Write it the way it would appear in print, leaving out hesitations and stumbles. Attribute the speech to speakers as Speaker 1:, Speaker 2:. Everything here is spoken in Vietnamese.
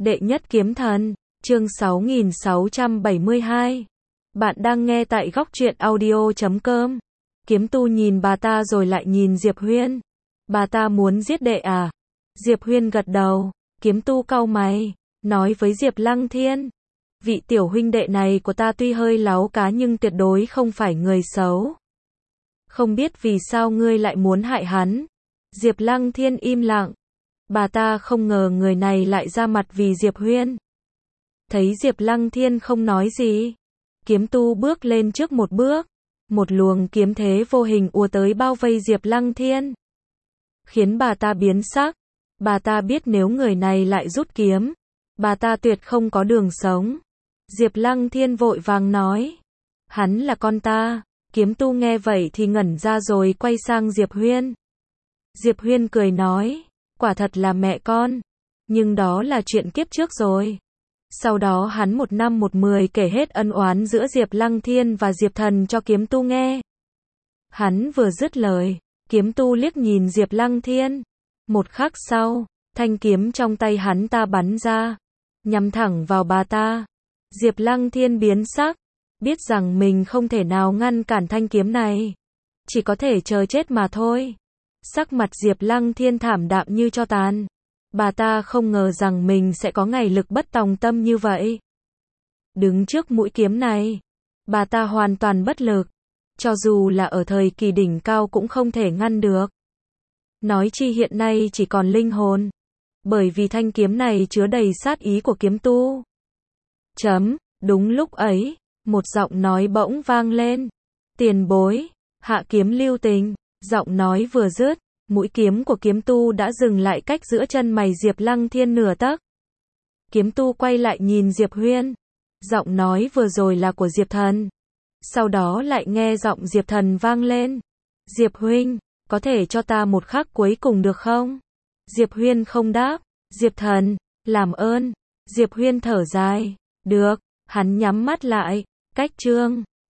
Speaker 1: Đệ nhất kiếm thần, chương 6672. Bạn đang nghe tại góc truyện audio.com. Kiếm tu nhìn bà ta rồi lại nhìn Diệp Huyên. Bà ta muốn giết đệ à? Diệp Huyên gật đầu, kiếm tu cau mày, nói với Diệp Lăng Thiên. Vị tiểu huynh đệ này của ta tuy hơi láu cá nhưng tuyệt đối không phải người xấu. Không biết vì sao ngươi lại muốn hại hắn? Diệp Lăng Thiên im lặng. Bà ta không ngờ người này lại ra mặt vì Diệp Huyên. Thấy Diệp Lăng Thiên không nói gì, kiếm tu bước lên trước một bước, một luồng kiếm thế vô hình ùa tới bao vây Diệp Lăng Thiên, khiến bà ta biến sắc. Bà ta biết nếu người này lại rút kiếm, bà ta tuyệt không có đường sống. Diệp Lăng Thiên vội vàng nói, hắn là con ta. Kiếm tu nghe vậy thì ngẩn ra rồi quay sang Diệp Huyên. Diệp Huyên cười nói, quả thật là mẹ con, nhưng đó là chuyện kiếp trước rồi. Sau đó hắn một năm một mười kể hết ân oán giữa Diệp Lăng Thiên và Diệp Thần cho kiếm tu nghe. Hắn vừa dứt lời, kiếm tu liếc nhìn Diệp Lăng Thiên. Một khắc sau, thanh kiếm trong tay hắn ta bắn ra, nhắm thẳng vào bà ta. Diệp Lăng Thiên biến sắc, biết rằng mình không thể nào ngăn cản thanh kiếm này, chỉ có thể chờ chết mà thôi. Sắc mặt Diệp Lăng Thiên thảm đạm như tro tàn. Bà ta không ngờ rằng mình sẽ có ngày lực bất tòng tâm như vậy. Đứng trước mũi kiếm này, bà ta hoàn toàn bất lực. Cho dù là ở thời kỳ đỉnh cao cũng không thể ngăn được. Nói chi hiện nay chỉ còn linh hồn. Bởi vì thanh kiếm này chứa đầy sát ý của kiếm tu. Đúng lúc ấy, một giọng nói bỗng vang lên. Tiền bối, hạ kiếm lưu tình. Giọng nói vừa dứt, mũi kiếm của kiếm tu đã dừng lại cách giữa chân mày Diệp Lăng Thiên nửa tấc. Kiếm tu quay lại nhìn Diệp Huyên. Giọng nói vừa rồi là của Diệp Thần. Sau đó lại nghe giọng Diệp Thần vang lên. Diệp huynh, có thể cho ta một khắc cuối cùng được không? Diệp Huyên không đáp. Diệp Thần, làm ơn. Diệp Huyên thở dài. Được. Hắn nhắm mắt lại. Cách chương